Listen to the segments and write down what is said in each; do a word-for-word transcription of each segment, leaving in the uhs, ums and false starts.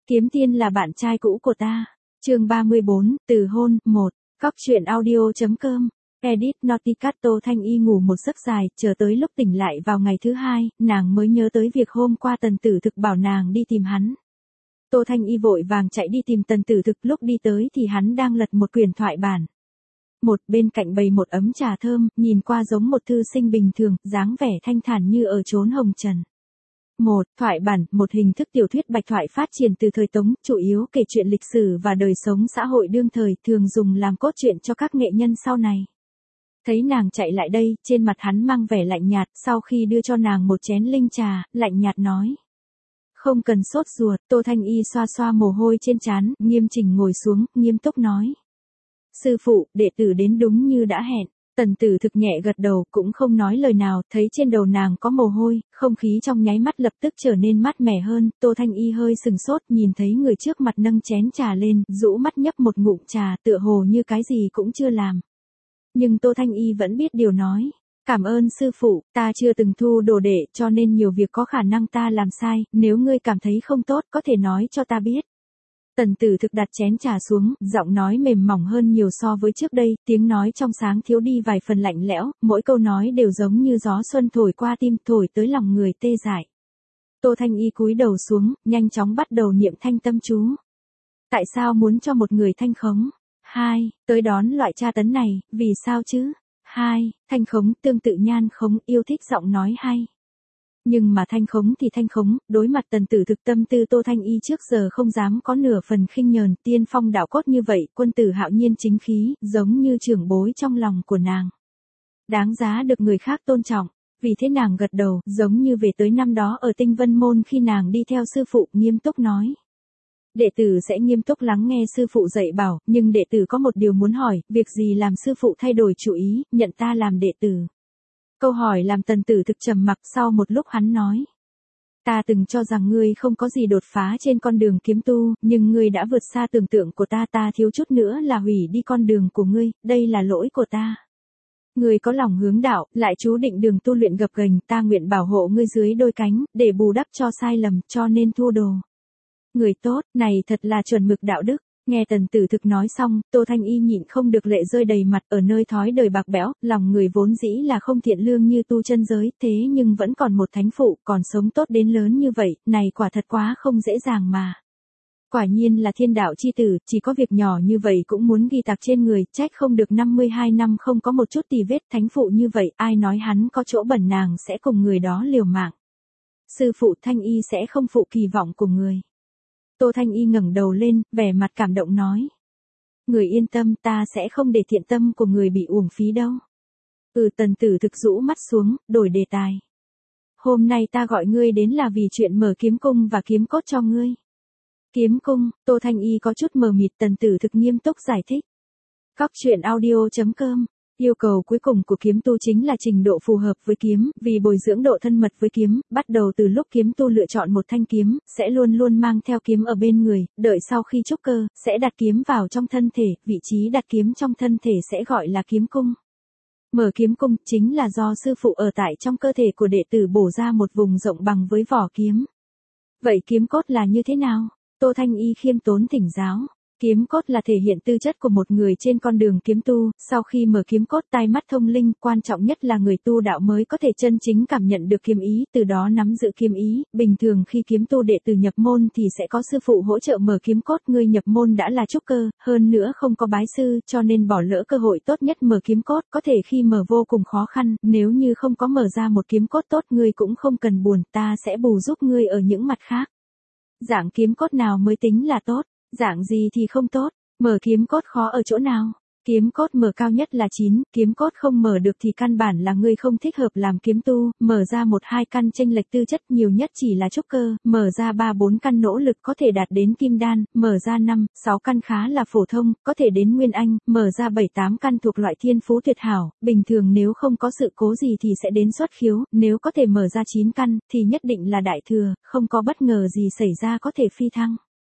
Kiếm Tiên là bạn trai cũ của ta. Chương ba mươi bốn, từ hôn, một. Cóc truyện audio.com. Edit Noticat. Tô Thanh Y ngủ một giấc dài, chờ tới lúc tỉnh lại vào ngày thứ hai, nàng mới nhớ tới việc hôm qua Tần Tử Thực bảo nàng đi tìm hắn. Tô Thanh Y vội vàng chạy đi tìm Tần Tử Thực, lúc đi tới thì hắn đang lật một quyển thoại bản. Một bên cạnh bày một ấm trà thơm, nhìn qua giống một thư sinh bình thường, dáng vẻ thanh thản như ở chốn hồng trần. Một, thoại bản, một hình thức tiểu thuyết bạch thoại phát triển từ thời Tống, chủ yếu kể chuyện lịch sử và đời sống xã hội đương thời, thường dùng làm cốt truyện cho các nghệ nhân sau này. Thấy nàng chạy lại đây, trên mặt hắn mang vẻ lạnh nhạt, sau khi đưa cho nàng một chén linh trà, lạnh nhạt nói. Không cần sốt ruột. Tô Thanh Y xoa xoa mồ hôi trên trán, nghiêm chỉnh ngồi xuống, nghiêm túc nói. Sư phụ, đệ tử đến đúng như đã hẹn. Tần Tử Thực nhẹ gật đầu, cũng không nói lời nào, thấy trên đầu nàng có mồ hôi, không khí trong nháy mắt lập tức trở nên mát mẻ hơn. Tô Thanh Y hơi sừng sốt, nhìn thấy người trước mặt nâng chén trà lên, rũ mắt nhấp một ngụm trà, tựa hồ như cái gì cũng chưa làm. Nhưng Tô Thanh Y vẫn biết điều nói. Cảm ơn sư phụ, ta chưa từng thu đồ đệ, cho nên nhiều việc có khả năng ta làm sai, nếu ngươi cảm thấy không tốt, có thể nói cho ta biết. Tần Tử Thực đặt chén trà xuống, giọng nói mềm mỏng hơn nhiều so với trước đây, tiếng nói trong sáng thiếu đi vài phần lạnh lẽo, mỗi câu nói đều giống như gió xuân thổi qua tim, thổi tới lòng người tê dại. Tô Thanh Y cúi đầu xuống, nhanh chóng bắt đầu niệm thanh tâm chú. Tại sao muốn cho một người thanh khống? Hai, tới đón loại tra tấn này, vì sao chứ? Hai, thanh khống, tương tự nhan khống, yêu thích giọng nói hay. Nhưng mà thanh khống thì thanh khống, đối mặt Tần Tử Thực tâm tư Tô Thanh Y trước giờ không dám có nửa phần khinh nhờn, tiên phong đạo cốt như vậy, quân tử hạo nhiên chính khí, giống như trưởng bối trong lòng của nàng. Đáng giá được người khác tôn trọng, vì thế nàng gật đầu, giống như về tới năm đó ở Tinh Vân Môn khi nàng đi theo sư phụ, nghiêm túc nói. Đệ tử sẽ nghiêm túc lắng nghe sư phụ dạy bảo, nhưng đệ tử có một điều muốn hỏi, việc gì làm sư phụ thay đổi chủ ý, nhận ta làm đệ tử? Câu hỏi làm Tần Tử Thực trầm mặc, sau một lúc hắn nói. Ta từng cho rằng ngươi không có gì đột phá trên con đường kiếm tu, nhưng ngươi đã vượt xa tưởng tượng của ta, ta thiếu chút nữa là hủy đi con đường của ngươi, đây là lỗi của ta. Ngươi có lòng hướng đạo, lại chú định đường tu luyện gập ghềnh, ta nguyện bảo hộ ngươi dưới đôi cánh, để bù đắp cho sai lầm, cho nên thu đồ. Người tốt, này thật là chuẩn mực đạo đức. Nghe Tần Tử Thực nói xong, Tô Thanh Y nhịn không được lệ rơi đầy mặt, ở nơi thói đời bạc bẽo, lòng người vốn dĩ là không thiện lương như tu chân giới, thế nhưng vẫn còn một thánh phụ, còn sống tốt đến lớn như vậy, này quả thật quá không dễ dàng mà. Quả nhiên là thiên đạo chi tử, chỉ có việc nhỏ như vậy cũng muốn ghi tạc trên người, trách không được năm mươi hai năm không có một chút tì vết, thánh phụ như vậy, ai nói hắn có chỗ bẩn nàng sẽ cùng người đó liều mạng. Sư phụ Thanh Y sẽ không phụ kỳ vọng của người. Tô Thanh Y ngẩng đầu lên, vẻ mặt cảm động nói. Người yên tâm, ta sẽ không để thiện tâm của người bị uổng phí đâu. Ừ. Tần Tử Thực rũ mắt xuống, đổi đề tài. Hôm nay ta gọi ngươi đến là vì chuyện mở kiếm cung và kiếm cốt cho ngươi. Kiếm cung, Tô Thanh Y có chút mờ mịt. Tần Tử Thực nghiêm túc giải thích. Cóc truyện audio.com. Yêu cầu cuối cùng của kiếm tu chính là trình độ phù hợp với kiếm, vì bồi dưỡng độ thân mật với kiếm, bắt đầu từ lúc kiếm tu lựa chọn một thanh kiếm, sẽ luôn luôn mang theo kiếm ở bên người, đợi sau khi trúc cơ, sẽ đặt kiếm vào trong thân thể, vị trí đặt kiếm trong thân thể sẽ gọi là kiếm cung. Mở kiếm cung, chính là do sư phụ ở tại trong cơ thể của đệ tử bổ ra một vùng rộng bằng với vỏ kiếm. Vậy kiếm cốt là như thế nào? Tô Thanh Y khiêm tốn thỉnh giáo. Kiếm cốt là thể hiện tư chất của một người trên con đường kiếm tu, sau khi mở kiếm cốt tai mắt thông linh, quan trọng nhất là người tu đạo mới có thể chân chính cảm nhận được kiếm ý, từ đó nắm giữ kiếm ý. Bình thường khi kiếm tu đệ tử nhập môn thì sẽ có sư phụ hỗ trợ mở kiếm cốt, người nhập môn đã là trúc cơ, hơn nữa không có bái sư, cho nên bỏ lỡ cơ hội tốt nhất mở kiếm cốt, có thể khi mở vô cùng khó khăn, nếu như không có mở ra một kiếm cốt tốt ngươi cũng không cần buồn, ta sẽ bù giúp ngươi ở những mặt khác. Dạng kiếm cốt nào mới tính là tốt? Dạng gì thì không tốt, mở kiếm cốt khó ở chỗ nào? Kiếm cốt mở cao nhất là chín, kiếm cốt không mở được thì căn bản là ngươi không thích hợp làm kiếm tu, mở ra một hai căn chênh lệch tư chất nhiều nhất chỉ là trúc cơ, mở ra ba bốn căn nỗ lực có thể đạt đến kim đan, mở ra năm, sáu căn khá là phổ thông, có thể đến nguyên anh, mở ra bảy tám căn thuộc loại thiên phú tuyệt hảo, bình thường nếu không có sự cố gì thì sẽ đến xuất khiếu, nếu có thể mở ra chín căn, thì nhất định là đại thừa, không có bất ngờ gì xảy ra có thể phi thăng.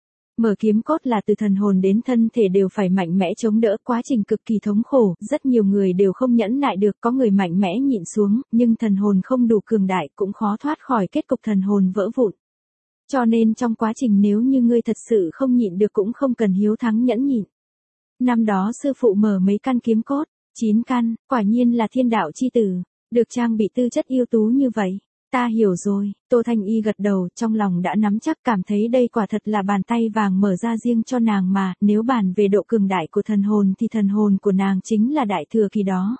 Mở kiếm cốt là từ thần hồn đến thân thể đều phải mạnh mẽ chống đỡ, quá trình cực kỳ thống khổ, rất nhiều người đều không nhẫn nại được, có người mạnh mẽ nhịn xuống, nhưng thần hồn không đủ cường đại cũng khó thoát khỏi kết cục thần hồn vỡ vụn. Cho nên trong quá trình nếu như ngươi thật sự không nhịn được cũng không cần hiếu thắng nhẫn nhịn. Năm đó sư phụ mở mấy căn kiếm cốt, chín căn, quả nhiên là thiên đạo chi tử, được trang bị tư chất ưu tú như vậy. Ta hiểu rồi, Tô Thanh Y gật đầu, trong lòng đã nắm chắc, cảm thấy đây quả thật là bàn tay vàng mở ra riêng cho nàng mà, nếu bàn về độ cường đại của thần hồn thì thần hồn của nàng chính là đại thừa kỳ đó.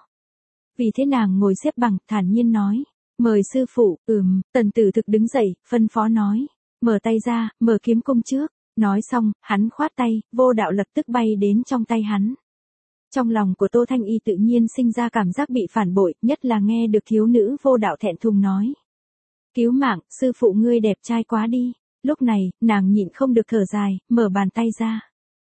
Vì thế nàng ngồi xếp bằng, thản nhiên nói, mời sư phụ. Ừm, Tần Tử Thực đứng dậy, phân phó nói, mở tay ra, mở kiếm cung trước. Nói xong, hắn khoát tay, vô đạo lập tức bay đến trong tay hắn. Trong lòng của Tô Thanh Y tự nhiên sinh ra cảm giác bị phản bội, nhất là nghe được thiếu nữ vô đạo thẹn thùng nói. Cứu mạng, sư phụ ngươi đẹp trai quá đi. Lúc này, nàng nhịn không được thở dài, mở bàn tay ra.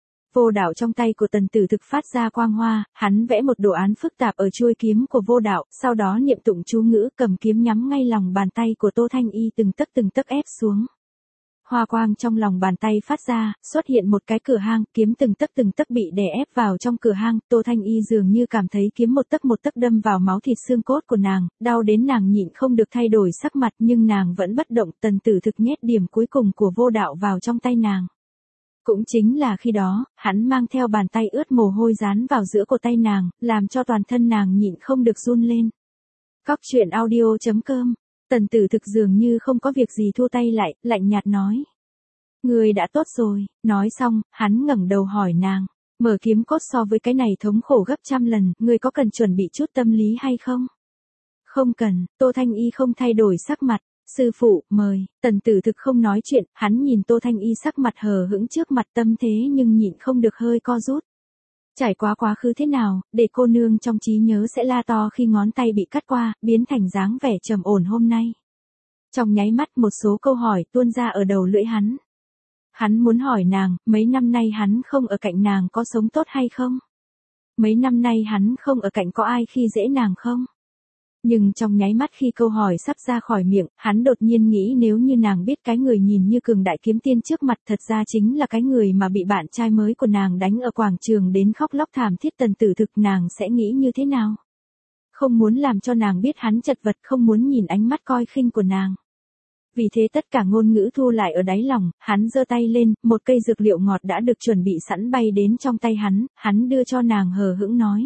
Vô đạo trong tay của Tần Tử Thực phát ra quang hoa, hắn vẽ một đồ án phức tạp ở chuôi kiếm của vô đạo, sau đó niệm tụng chú ngữ, cầm kiếm nhắm ngay lòng bàn tay của Tô Thanh Y từng tấc từng tấc ép xuống. Hoa quang trong lòng bàn tay phát ra, xuất hiện một cái cửa hang, kiếm từng tấc từng tấc bị đè ép vào trong cửa hang, Tô Thanh Y dường như cảm thấy kiếm một tấc một tấc đâm vào máu thịt xương cốt của nàng, đau đến nàng nhịn không được thay đổi sắc mặt, nhưng nàng vẫn bất động. Tần Tử Thực nhét điểm cuối cùng của vô đạo vào trong tay nàng. Cũng chính là khi đó, hắn mang theo bàn tay ướt mồ hôi dán vào giữa cổ tay nàng, làm cho toàn thân nàng nhịn không được run lên. Cóc truyện audio chấm com. Tần Tử Thực dường như không có việc gì thu tay lại, lạnh nhạt nói. Người đã tốt rồi. Nói xong, hắn ngẩng đầu hỏi nàng, mở kiếm cốt so với cái này thống khổ gấp trăm lần, người có cần chuẩn bị chút tâm lý hay không? Không cần. Tô Thanh Y không thay đổi sắc mặt. Sư phụ, mời. Tần Tử Thực không nói chuyện, hắn nhìn Tô Thanh Y sắc mặt hờ hững trước mặt tâm thế nhưng nhịn không được hơi co rút. Trải qua quá khứ thế nào, để cô nương trong trí nhớ sẽ la to khi ngón tay bị cắt qua, biến thành dáng vẻ trầm ổn hôm nay. Trong nháy mắt một số câu hỏi tuôn ra ở đầu lưỡi hắn. Hắn muốn hỏi nàng, mấy năm nay hắn không ở cạnh nàng có sống tốt hay không? Mấy năm nay hắn không ở cạnh có ai khi dễ nàng không? Nhưng trong nháy mắt khi câu hỏi sắp ra khỏi miệng, hắn đột nhiên nghĩ nếu như nàng biết cái người nhìn như cường đại kiếm tiên trước mặt thật ra chính là cái người mà bị bạn trai mới của nàng đánh ở quảng trường đến khóc lóc thảm thiết. Tần Tử Thực nàng sẽ nghĩ như thế nào? Không muốn làm cho nàng biết hắn chật vật, không muốn nhìn ánh mắt coi khinh của nàng. Vì thế tất cả ngôn ngữ thu lại ở đáy lòng, hắn giơ tay lên, một cây dược liệu ngọt đã được chuẩn bị sẵn bay đến trong tay hắn, hắn đưa cho nàng hờ hững nói.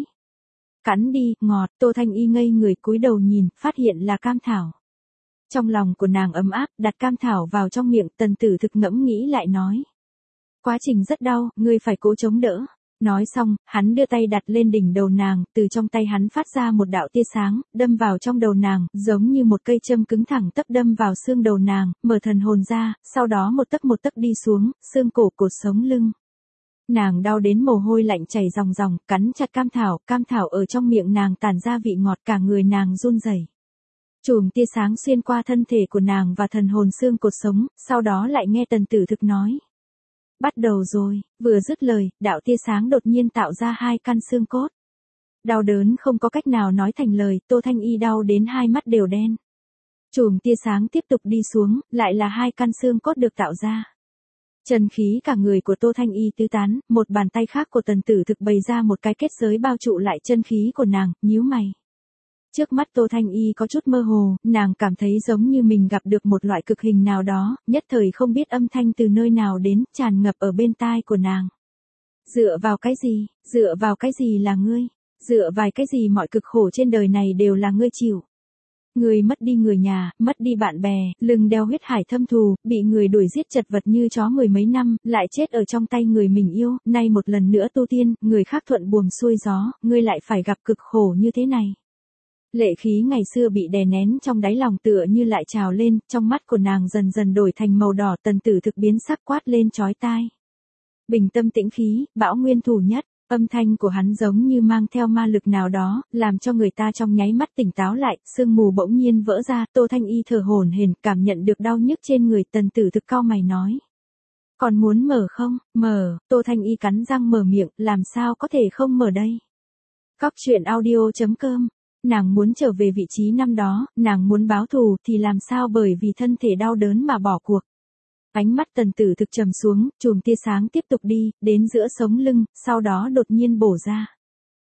Cắn đi, ngọt. Tô Thanh Y ngây người cúi đầu nhìn, phát hiện là cam thảo. Trong lòng của nàng ấm áp, đặt cam thảo vào trong miệng. Tần Tử Thực ngẫm nghĩ lại nói. Quá trình rất đau, ngươi phải cố chống đỡ. Nói xong, hắn đưa tay đặt lên đỉnh đầu nàng, từ trong tay hắn phát ra một đạo tia sáng, đâm vào trong đầu nàng, giống như một cây châm cứng thẳng tắp đâm vào xương đầu nàng, mở thần hồn ra, sau đó một tấc một tấc đi xuống, xương cổ cột sống lưng. Nàng đau đến mồ hôi lạnh chảy ròng ròng, cắn chặt cam thảo, cam thảo ở trong miệng nàng tản ra vị ngọt, cả người nàng run rẩy. Chùm tia sáng xuyên qua thân thể của nàng và thần hồn xương cột sống, sau đó lại nghe Tần Tử Thực nói. Bắt đầu rồi. Vừa dứt lời, đạo tia sáng đột nhiên tạo ra hai căn xương cốt. Đau đớn không có cách nào nói thành lời, Tô Thanh Y đau đến hai mắt đều đen. Chùm tia sáng tiếp tục đi xuống, lại là hai căn xương cốt được tạo ra. Chân khí cả người của Tô Thanh Y tứ tán, một bàn tay khác của Tần Tử Thực bày ra một cái kết giới bao trụ lại chân khí của nàng, nhíu mày. Trước mắt Tô Thanh Y có chút mơ hồ, nàng cảm thấy giống như mình gặp được một loại cực hình nào đó, nhất thời không biết âm thanh từ nơi nào đến, tràn ngập ở bên tai của nàng. Dựa vào cái gì, dựa vào cái gì là ngươi, dựa vào cái gì mọi cực khổ trên đời này đều là ngươi chịu. Người mất đi người nhà, mất đi bạn bè, lưng đeo huyết hải thâm thù, bị người đuổi giết chật vật như chó mười mấy năm, lại chết ở trong tay người mình yêu, nay một lần nữa tu tiên, người khác thuận buồm xuôi gió, ngươi lại phải gặp cực khổ như thế này. Lệ khí ngày xưa bị đè nén trong đáy lòng tựa như lại trào lên, trong mắt của nàng dần dần đổi thành màu đỏ. Tần Tử Thực biến sắc quát lên chói tai. Bình tâm tĩnh khí, bão nguyên thủ nhất. Âm thanh của hắn giống như mang theo ma lực nào đó, làm cho người ta trong nháy mắt tỉnh táo lại, sương mù bỗng nhiên vỡ ra. Tô Thanh Y thở hổn hển, cảm nhận được đau nhức trên người. Tần Tử Thực cau mày nói. Còn muốn mở không? Mở. Tô Thanh Y cắn răng mở miệng, làm sao có thể không mở đây? Cóc truyện audio chấm com. Nàng muốn trở về vị trí năm đó, nàng muốn báo thù thì làm sao bởi vì thân thể đau đớn mà bỏ cuộc. Ánh mắt Tần Tử Thực trầm xuống, chùm tia sáng tiếp tục đi, đến giữa sống lưng, sau đó đột nhiên bổ ra.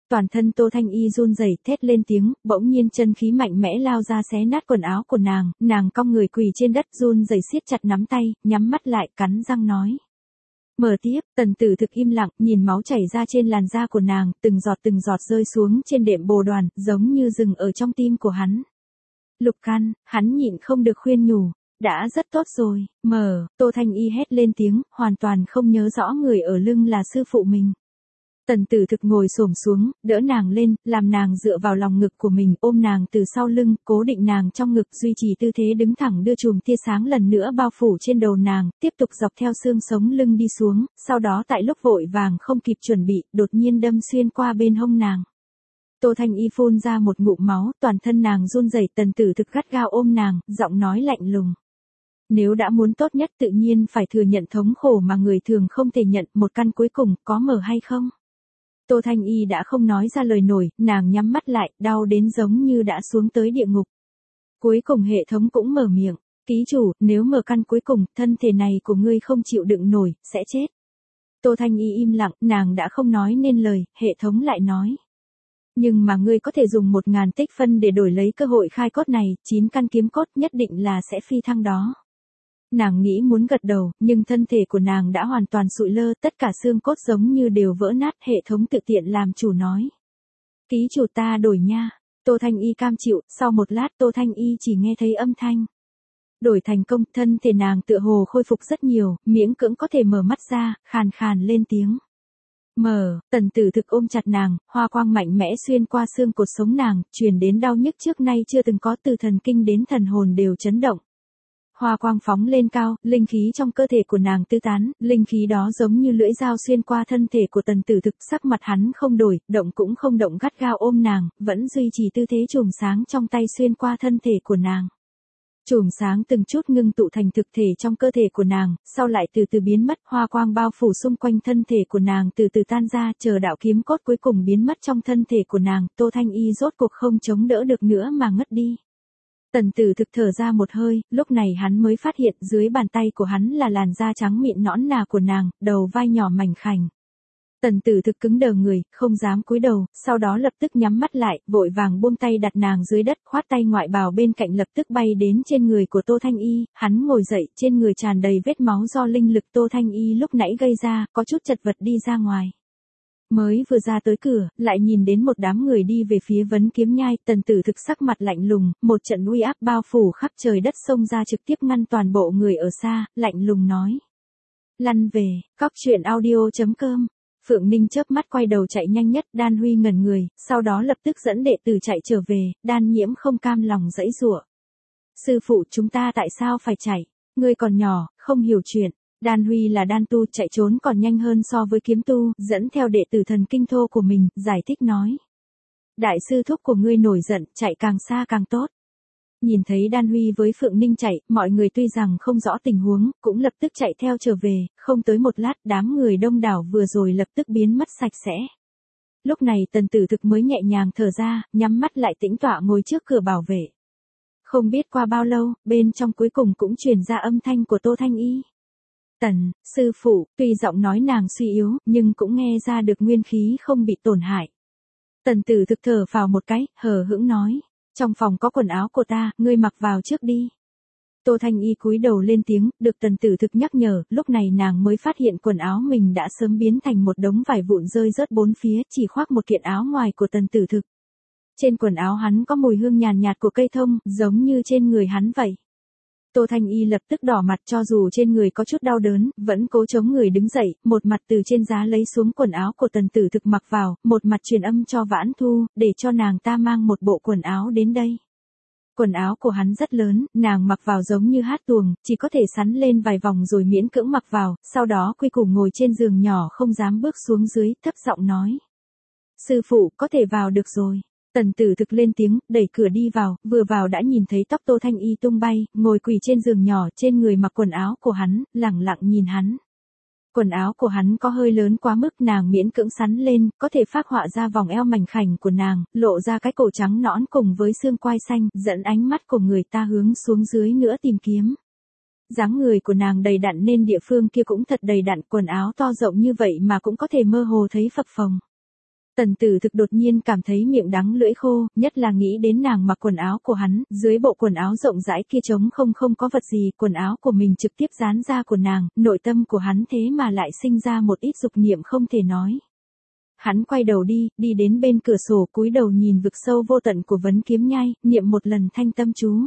Toàn thân Tô Thanh Y run rẩy thét lên tiếng, bỗng nhiên chân khí mạnh mẽ lao ra xé nát quần áo của nàng, nàng cong người quỳ trên đất run rẩy siết chặt nắm tay, nhắm mắt lại cắn răng nói. Mở tiếp, Tần Tử Thực im lặng, nhìn máu chảy ra trên làn da của nàng, từng giọt từng giọt rơi xuống trên đệm bồ đoàn, giống như rừng ở trong tim của hắn. Lục Căn, hắn nhịn không được khuyên nhủ. Đã rất tốt rồi, mở, Tô Thanh Y hét lên tiếng, hoàn toàn không nhớ rõ người ở lưng là sư phụ mình. Tần Tử Thực ngồi xổm xuống, đỡ nàng lên, làm nàng dựa vào lòng ngực của mình, ôm nàng từ sau lưng, cố định nàng trong ngực, duy trì tư thế đứng thẳng đưa chùm tia sáng lần nữa bao phủ trên đầu nàng, tiếp tục dọc theo xương sống lưng đi xuống, sau đó tại lúc vội vàng không kịp chuẩn bị, đột nhiên đâm xuyên qua bên hông nàng. Tô Thanh Y phun ra một ngụm máu, toàn thân nàng run rẩy, Tần Tử Thực gắt gao ôm nàng, giọng nói lạnh lùng. Nếu đã muốn tốt nhất tự nhiên phải thừa nhận thống khổ mà người thường không thể nhận, một căn cuối cùng, có mở hay không? Tô Thanh Y đã không nói ra lời nổi, nàng nhắm mắt lại, đau đến giống như đã xuống tới địa ngục. Cuối cùng hệ thống cũng mở miệng, ký chủ, nếu mở căn cuối cùng, thân thể này của ngươi không chịu đựng nổi, sẽ chết. Tô Thanh Y im lặng, nàng đã không nói nên lời, hệ thống lại nói. Nhưng mà ngươi có thể dùng một ngàn tích phân để đổi lấy cơ hội khai cốt này, chín căn kiếm cốt nhất định là sẽ phi thăng đó. Nàng nghĩ muốn gật đầu, nhưng thân thể của nàng đã hoàn toàn sụi lơ, tất cả xương cốt giống như đều vỡ nát, hệ thống tự tiện làm chủ nói. Ký chủ ta đổi nha. Tô Thanh Y cam chịu, sau một lát Tô Thanh Y chỉ nghe thấy âm thanh. Đổi thành công, thân thể nàng tựa hồ khôi phục rất nhiều, miễn cưỡng có thể mở mắt ra, khàn khàn lên tiếng. Mở, Tần Tử Thực ôm chặt nàng, hoa quang mạnh mẽ xuyên qua xương cột sống nàng, truyền đến đau nhức trước nay chưa từng có, từ thần kinh đến thần hồn đều chấn động. Hoa quang phóng lên cao, linh khí trong cơ thể của nàng tứ tán, linh khí đó giống như lưỡi dao xuyên qua thân thể của Tần Tử Thực, sắc mặt hắn không đổi, động cũng không động, gắt gao ôm nàng, vẫn duy trì tư thế chùm sáng trong tay xuyên qua thân thể của nàng. Chùm sáng từng chút ngưng tụ thành thực thể trong cơ thể của nàng, sau lại từ từ biến mất, hoa quang bao phủ xung quanh thân thể của nàng từ từ tan ra, chờ đạo kiếm cốt cuối cùng biến mất trong thân thể của nàng, Tô Thanh Y rốt cuộc không chống đỡ được nữa mà ngất đi. Tần Tử Thực thở ra một hơi, lúc này hắn mới phát hiện dưới bàn tay của hắn là làn da trắng mịn nõn nà của nàng, đầu vai nhỏ mảnh khảnh. Tần Tử Thực cứng đờ người, không dám cúi đầu, sau đó lập tức nhắm mắt lại, vội vàng buông tay đặt nàng dưới đất, khoát tay ngoại bào bên cạnh lập tức bay đến trên người của Tô Thanh Y, hắn ngồi dậy, trên người tràn đầy vết máu do linh lực Tô Thanh Y lúc nãy gây ra, có chút chật vật đi ra ngoài. Mới vừa ra tới cửa, lại nhìn đến một đám người đi về phía Vấn Kiếm Nhai, Tần Tử Thực sắc mặt lạnh lùng, một trận uy áp bao phủ khắp trời đất xông ra trực tiếp ngăn toàn bộ người ở xa, lạnh lùng nói. Lăn về, cóc truyện audio chấm com. Phượng Ninh chớp mắt quay đầu chạy nhanh nhất, Đan Huy ngẩn người, sau đó lập tức dẫn đệ tử chạy trở về, Đan Nhiễm không cam lòng giãy giụa. Sư phụ, chúng ta tại sao phải chạy? Ngươi còn nhỏ, không hiểu chuyện. Đan Huy là đan tu, chạy trốn còn nhanh hơn so với kiếm tu, dẫn theo đệ tử thần kinh thô của mình, giải thích nói. Đại sư thúc của ngươi nổi giận, chạy càng xa càng tốt. Nhìn thấy Đan Huy với Phượng Ninh chạy, mọi người tuy rằng không rõ tình huống, cũng lập tức chạy theo trở về, không tới một lát đám người đông đảo vừa rồi lập tức biến mất sạch sẽ. Lúc này Tần Tử Thực mới nhẹ nhàng thở ra, nhắm mắt lại tĩnh tọa ngồi trước cửa bảo vệ. Không biết qua bao lâu, bên trong cuối cùng cũng truyền ra âm thanh của Tô Thanh Y. Tần, sư phụ, tuy giọng nói nàng suy yếu, nhưng cũng nghe ra được nguyên khí không bị tổn hại. Tần Tử Thực thở phào một cái, hờ hững nói. Trong phòng có quần áo của ta, ngươi mặc vào trước đi. Tô Thanh Y cúi đầu lên tiếng, được Tần Tử Thực nhắc nhở, lúc này nàng mới phát hiện quần áo mình đã sớm biến thành một đống vải vụn rơi rớt bốn phía, chỉ khoác một kiện áo ngoài của Tần Tử Thực. Trên quần áo hắn có mùi hương nhàn nhạt của cây thông, giống như trên người hắn vậy. Tô Thanh Y lập tức đỏ mặt, cho dù trên người có chút đau đớn, vẫn cố chống người đứng dậy, một mặt từ trên giá lấy xuống quần áo của Tần Tử Thực mặc vào, một mặt truyền âm cho Vãn Thu, để cho nàng ta mang một bộ quần áo đến đây. Quần áo của hắn rất lớn, nàng mặc vào giống như hát tuồng, chỉ có thể sắn lên vài vòng rồi miễn cưỡng mặc vào, sau đó quy củ ngồi trên giường nhỏ không dám bước xuống dưới, thấp giọng nói. Sư phụ, có thể vào được rồi. Tần Tử Thực lên tiếng, đẩy cửa đi vào, vừa vào đã nhìn thấy tóc Tô Thanh Y tung bay, ngồi quỳ trên giường nhỏ, trên người mặc quần áo của hắn, lẳng lặng nhìn hắn. Quần áo của hắn có hơi lớn quá mức, nàng miễn cưỡng sắn lên, có thể phác họa ra vòng eo mảnh khảnh của nàng, lộ ra cái cổ trắng nõn cùng với xương quai xanh, dẫn ánh mắt của người ta hướng xuống dưới nữa tìm kiếm. Dáng người của nàng đầy đặn nên địa phương kia cũng thật đầy đặn, quần áo to rộng như vậy mà cũng có thể mơ hồ thấy phập phồng. Tần Tử Thực đột nhiên cảm thấy miệng đắng lưỡi khô, nhất là nghĩ đến nàng mặc quần áo của hắn, dưới bộ quần áo rộng rãi kia trống không không có vật gì, quần áo của mình trực tiếp dán ra của nàng, nội tâm của hắn thế mà lại sinh ra một ít dục niệm không thể nói. Hắn quay đầu đi, đi đến bên cửa sổ cúi đầu nhìn vực sâu vô tận của vấn kiếm nhai, niệm một lần thanh tâm chú.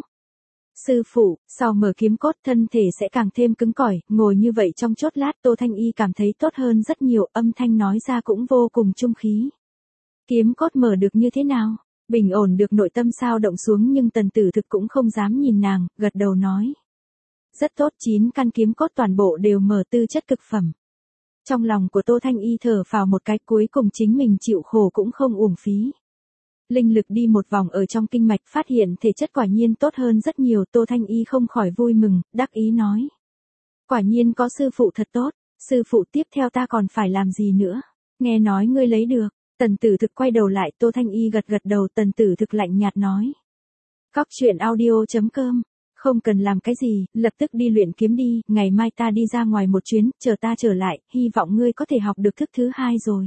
Sư phụ, sau mở kiếm cốt thân thể sẽ càng thêm cứng cỏi, ngồi như vậy trong chốt lát Tô Thanh Y cảm thấy tốt hơn rất nhiều, âm thanh nói ra cũng vô cùng trung khí. Kiếm cốt mở được như thế nào? Bình ổn được nội tâm sao động xuống nhưng Tần Tử Thực cũng không dám nhìn nàng, gật đầu nói. Rất tốt, chín căn kiếm cốt toàn bộ đều mở tư chất cực phẩm. Trong lòng của Tô Thanh Y thở phào một cái, cuối cùng chính mình chịu khổ cũng không uổng phí. Linh lực đi một vòng ở trong kinh mạch phát hiện thể chất quả nhiên tốt hơn rất nhiều, Tô Thanh Y không khỏi vui mừng, đắc ý nói. Quả nhiên có sư phụ thật tốt, sư phụ tiếp theo ta còn phải làm gì nữa, nghe nói ngươi lấy được. Tần Tử Thực quay đầu lại, Tô Thanh Y gật gật đầu, Tần Tử Thực lạnh nhạt nói. Cóc truyện audio chấm com, không cần làm cái gì, lập tức đi luyện kiếm đi, ngày mai ta đi ra ngoài một chuyến, chờ ta trở lại, hy vọng ngươi có thể học được thức thứ hai rồi.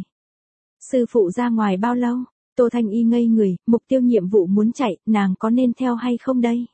Sư phụ ra ngoài bao lâu? Tô Thanh Y ngây người, mục tiêu nhiệm vụ muốn chạy, nàng có nên theo hay không đây?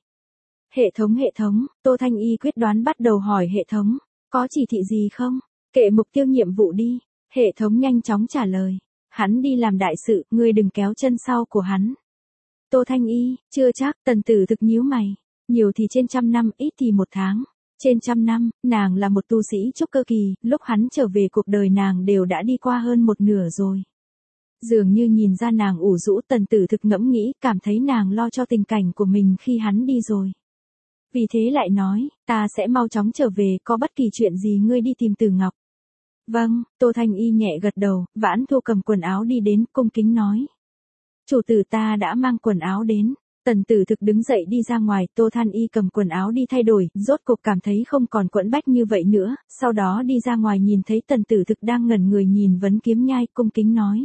Hệ thống hệ thống, Tô Thanh Y quyết đoán bắt đầu hỏi hệ thống, có chỉ thị gì không? Kệ mục tiêu nhiệm vụ đi, hệ thống nhanh chóng trả lời. Hắn đi làm đại sự, ngươi đừng kéo chân sau của hắn. Tô Thanh Y, chưa chắc, Tần Tử Thực nhíu mày. Nhiều thì trên trăm năm, ít thì một tháng. Trên trăm năm, nàng là một tu sĩ trúc cơ kỳ, lúc hắn trở về cuộc đời nàng đều đã đi qua hơn một nửa rồi. Dường như nhìn ra nàng ủ rũ, Tần Tử Thực ngẫm nghĩ, cảm thấy nàng lo cho tình cảnh của mình khi hắn đi rồi. Vì thế lại nói, ta sẽ mau chóng trở về, có bất kỳ chuyện gì ngươi đi tìm Từ Ngọc. Vâng, Tô Thanh Y nhẹ gật đầu, Vãn Thu cầm quần áo đi đến, cung kính nói. Chủ tử ta đã mang quần áo đến. Tần Tử Thực đứng dậy đi ra ngoài, Tô Thanh Y cầm quần áo đi thay đổi, rốt cục cảm thấy không còn quẫn bách như vậy nữa, sau đó đi ra ngoài nhìn thấy Tần Tử Thực đang ngẩn người nhìn vấn kiếm nhai, cung kính nói.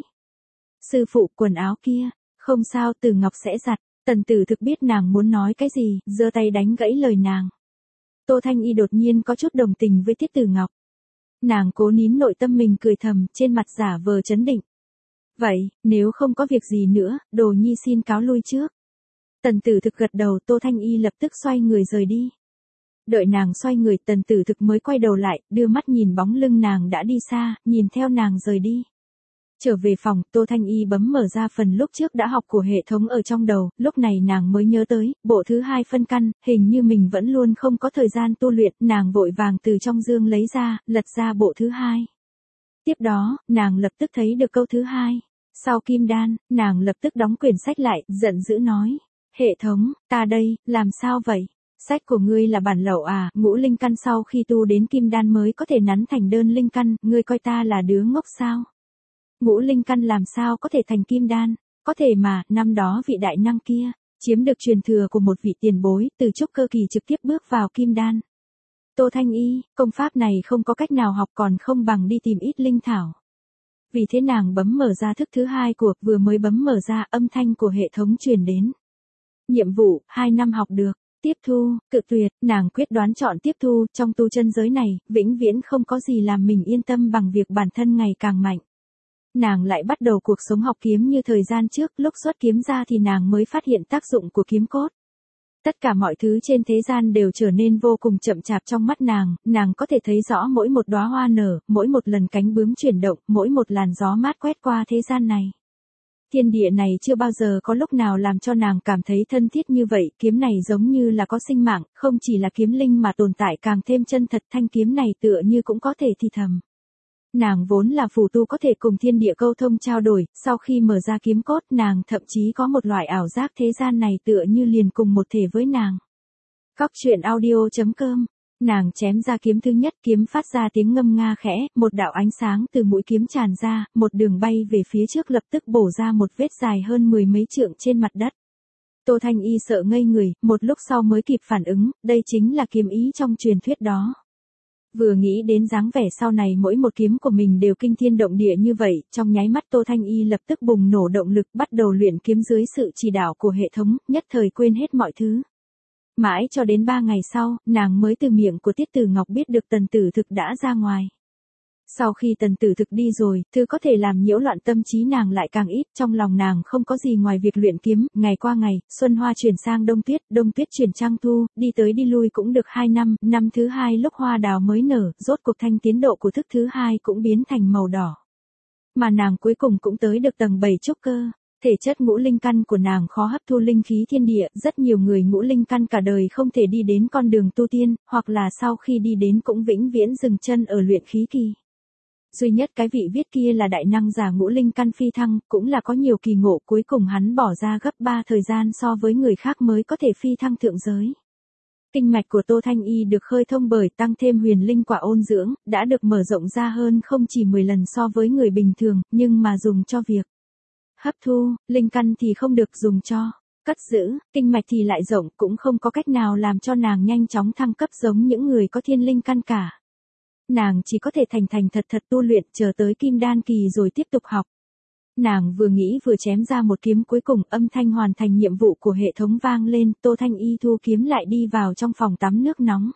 Sư phụ, quần áo kia, không sao, Từ Ngọc sẽ giặt. Tần Tử Thực biết nàng muốn nói cái gì, giơ tay đánh gãy lời nàng. Tô Thanh Y đột nhiên có chút đồng tình với Tiết Tử Ngọc. Nàng cố nín nội tâm mình cười thầm, trên mặt giả vờ trấn định. Vậy, nếu không có việc gì nữa, Đồ Nhi xin cáo lui trước. Tần Tử Thực gật đầu, Tô Thanh Y lập tức xoay người rời đi. Đợi nàng xoay người, Tần Tử Thực mới quay đầu lại, đưa mắt nhìn bóng lưng nàng đã đi xa, nhìn theo nàng rời đi. Trở về phòng, Tô Thanh Y bấm mở ra phần lúc trước đã học của hệ thống ở trong đầu, lúc này nàng mới nhớ tới, bộ thứ hai phân căn, hình như mình vẫn luôn không có thời gian tu luyện, nàng vội vàng từ trong dương lấy ra, lật ra bộ thứ hai. Tiếp đó, nàng lập tức thấy được câu thứ hai. Sau kim đan, nàng lập tức đóng quyển sách lại, giận dữ nói. Hệ thống, ta đây, làm sao vậy? Sách của ngươi là bản lậu à, ngũ linh căn sau khi tu đến kim đan mới có thể nắn thành đơn linh căn, ngươi coi ta là đứa ngốc sao? Ngũ linh căn làm sao có thể thành kim đan? Có thể mà, năm đó vị đại năng kia, chiếm được truyền thừa của một vị tiền bối, từ trúc cơ kỳ trực tiếp bước vào kim đan. Tô Thanh Y, công pháp này không có cách nào học còn không bằng đi tìm ít linh thảo. Vì thế nàng bấm mở ra thức thứ hai của, vừa mới bấm mở ra, âm thanh của hệ thống truyền đến. Nhiệm vụ, hai năm học được, tiếp thu, cự tuyệt, nàng quyết đoán chọn tiếp thu, trong tu chân giới này, vĩnh viễn không có gì làm mình yên tâm bằng việc bản thân ngày càng mạnh. Nàng lại bắt đầu cuộc sống học kiếm như thời gian trước, lúc xuất kiếm ra thì nàng mới phát hiện tác dụng của kiếm cốt. Tất cả mọi thứ trên thế gian đều trở nên vô cùng chậm chạp trong mắt nàng, nàng có thể thấy rõ mỗi một đóa hoa nở, mỗi một lần cánh bướm chuyển động, mỗi một làn gió mát quét qua thế gian này. Thiên địa này chưa bao giờ có lúc nào làm cho nàng cảm thấy thân thiết như vậy, kiếm này giống như là có sinh mạng, không chỉ là kiếm linh mà tồn tại càng thêm chân thật, thanh kiếm này tựa như cũng có thể thì thầm. Nàng vốn là phù tu có thể cùng thiên địa câu thông trao đổi, sau khi mở ra kiếm cốt nàng thậm chí có một loại ảo giác thế gian này tựa như liền cùng một thể với nàng. Cóc truyện audio chấm com, nàng chém ra kiếm thứ nhất, kiếm phát ra tiếng ngâm nga khẽ, một đạo ánh sáng từ mũi kiếm tràn ra, một đường bay về phía trước lập tức bổ ra một vết dài hơn mười mấy trượng trên mặt đất. Tô Thanh Y sợ ngây người, một lúc sau mới kịp phản ứng, đây chính là kiếm ý trong truyền thuyết đó. Vừa nghĩ đến dáng vẻ sau này mỗi một kiếm của mình đều kinh thiên động địa như vậy, trong nháy mắt Tô Thanh Y lập tức bùng nổ động lực bắt đầu luyện kiếm dưới sự chỉ đạo của hệ thống, nhất thời quên hết mọi thứ. Mãi cho đến ba ngày sau, nàng mới từ miệng của Tiết Tử Ngọc biết được Tần Tử Thực đã ra ngoài. Sau khi Tần Tử Thực đi rồi, thứ có thể làm nhiễu loạn tâm trí nàng lại càng ít, trong lòng nàng không có gì ngoài việc luyện kiếm, ngày qua ngày, xuân hoa chuyển sang đông tuyết, đông tuyết chuyển sang thu, đi tới đi lui cũng được hai năm, năm thứ hai lúc hoa đào mới nở, rốt cuộc thanh tiến độ của thức thứ hai cũng biến thành màu đỏ. Mà nàng cuối cùng cũng tới được tầng bảy trúc cơ. Thể chất ngũ linh căn của nàng khó hấp thu linh khí thiên địa, rất nhiều người ngũ linh căn cả đời không thể đi đến con đường tu tiên, hoặc là sau khi đi đến cũng vĩnh viễn dừng chân ở luyện khí kỳ. Duy nhất cái vị viết kia là đại năng giả ngũ linh căn phi thăng, cũng là có nhiều kỳ ngộ, cuối cùng hắn bỏ ra gấp ba thời gian so với người khác mới có thể phi thăng thượng giới. Kinh mạch của Tô Thanh Y được khơi thông bởi tăng thêm huyền linh quả ôn dưỡng, đã được mở rộng ra hơn không chỉ mười lần so với người bình thường, nhưng mà dùng cho việc hấp thu, linh căn thì không được dùng cho cất giữ, kinh mạch thì lại rộng, cũng không có cách nào làm cho nàng nhanh chóng thăng cấp giống những người có thiên linh căn cả. Nàng chỉ có thể thành thành thật thật tu luyện, chờ tới kim đan kỳ rồi tiếp tục học. Nàng vừa nghĩ vừa chém ra một kiếm, cuối cùng âm thanh hoàn thành nhiệm vụ của hệ thống vang lên, Tô Thanh Y thu kiếm lại đi vào trong phòng tắm nước nóng.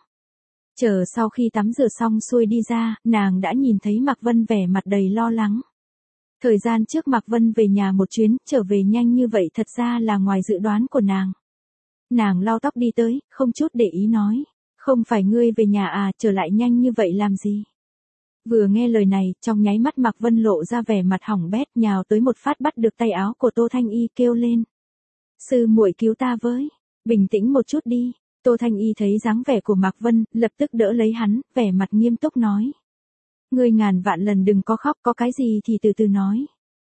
Chờ sau khi tắm rửa xong xuôi đi ra, nàng đã nhìn thấy Mạc Vân vẻ mặt đầy lo lắng. Thời gian trước Mạc Vân về nhà một chuyến, trở về nhanh như vậy thật ra là ngoài dự đoán của nàng. Nàng lau tóc đi tới, không chút để ý nói. Không phải ngươi về nhà à, trở lại nhanh như vậy làm gì? Vừa nghe lời này, trong nháy mắt Mạc Vân lộ ra vẻ mặt hỏng bét, nhào tới một phát bắt được tay áo của Tô Thanh Y kêu lên. Sư muội cứu ta với, bình tĩnh một chút đi. Tô Thanh Y thấy dáng vẻ của Mạc Vân, lập tức đỡ lấy hắn, vẻ mặt nghiêm túc nói. Ngươi ngàn vạn lần đừng có khóc, có cái gì thì từ từ nói.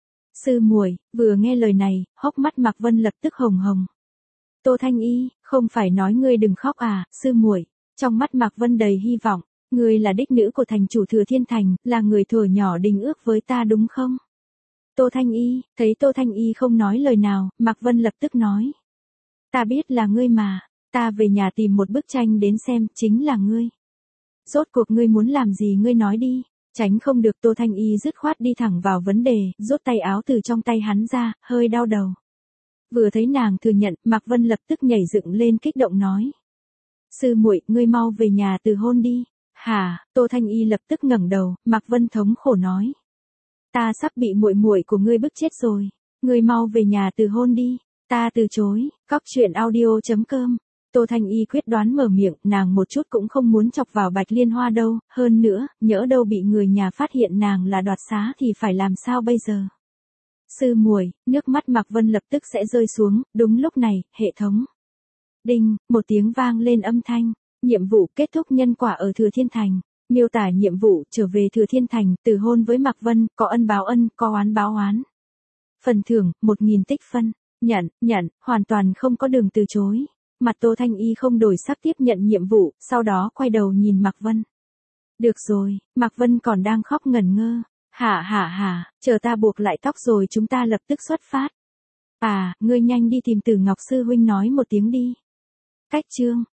Sư muội, vừa nghe lời này, hốc mắt Mạc Vân lập tức hồng hồng. Tô Thanh Y, không phải nói ngươi đừng khóc à, sư muội. Trong mắt Mạc Vân đầy hy vọng, ngươi là đích nữ của thành chủ Thừa Thiên Thành, là người thuở nhỏ đình ước với ta đúng không? Tô Thanh Y, thấy Tô Thanh Y không nói lời nào, Mạc Vân lập tức nói. Ta biết là ngươi mà, ta về nhà tìm một bức tranh đến xem, chính là ngươi. Rốt cuộc ngươi muốn làm gì ngươi nói đi, tránh không được. Tô Thanh Y dứt khoát đi thẳng vào vấn đề, rút tay áo từ trong tay hắn ra, hơi đau đầu. Vừa thấy nàng thừa nhận, Mạc Vân lập tức nhảy dựng lên kích động nói. Sư muội, ngươi mau về nhà từ hôn đi. Hả? Tô Thanh Y lập tức ngẩng đầu, Mạc Vân thống khổ nói. Ta sắp bị muội muội của ngươi bức chết rồi. Ngươi mau về nhà từ hôn đi. Ta từ chối. Cóc truyện audio chấm com. Tô Thanh Y quyết đoán mở miệng, nàng một chút cũng không muốn chọc vào Bạch Liên Hoa đâu, hơn nữa, nhỡ đâu bị người nhà phát hiện nàng là đoạt xá thì phải làm sao bây giờ? Sư muội, nước mắt Mạc Vân lập tức sẽ rơi xuống, đúng lúc này, hệ thống. Đinh, một tiếng vang lên âm thanh, nhiệm vụ kết thúc nhân quả ở Thừa Thiên Thành, miêu tả nhiệm vụ trở về Thừa Thiên Thành, từ hôn với Mạc Vân, có ân báo ân, có oán báo oán. Phần thưởng, một nghìn tích phân, nhận, nhận, hoàn toàn không có đường từ chối. Mặt Tô Thanh Y không đổi sắc tiếp nhận nhiệm vụ, sau đó quay đầu nhìn Mạc Vân. Được rồi, Mạc Vân còn đang khóc ngẩn ngơ. Hả hả hả, chờ ta buộc lại tóc rồi chúng ta lập tức xuất phát. À, ngươi nhanh đi tìm Tử Ngọc sư huynh nói một tiếng đi. Cách chương.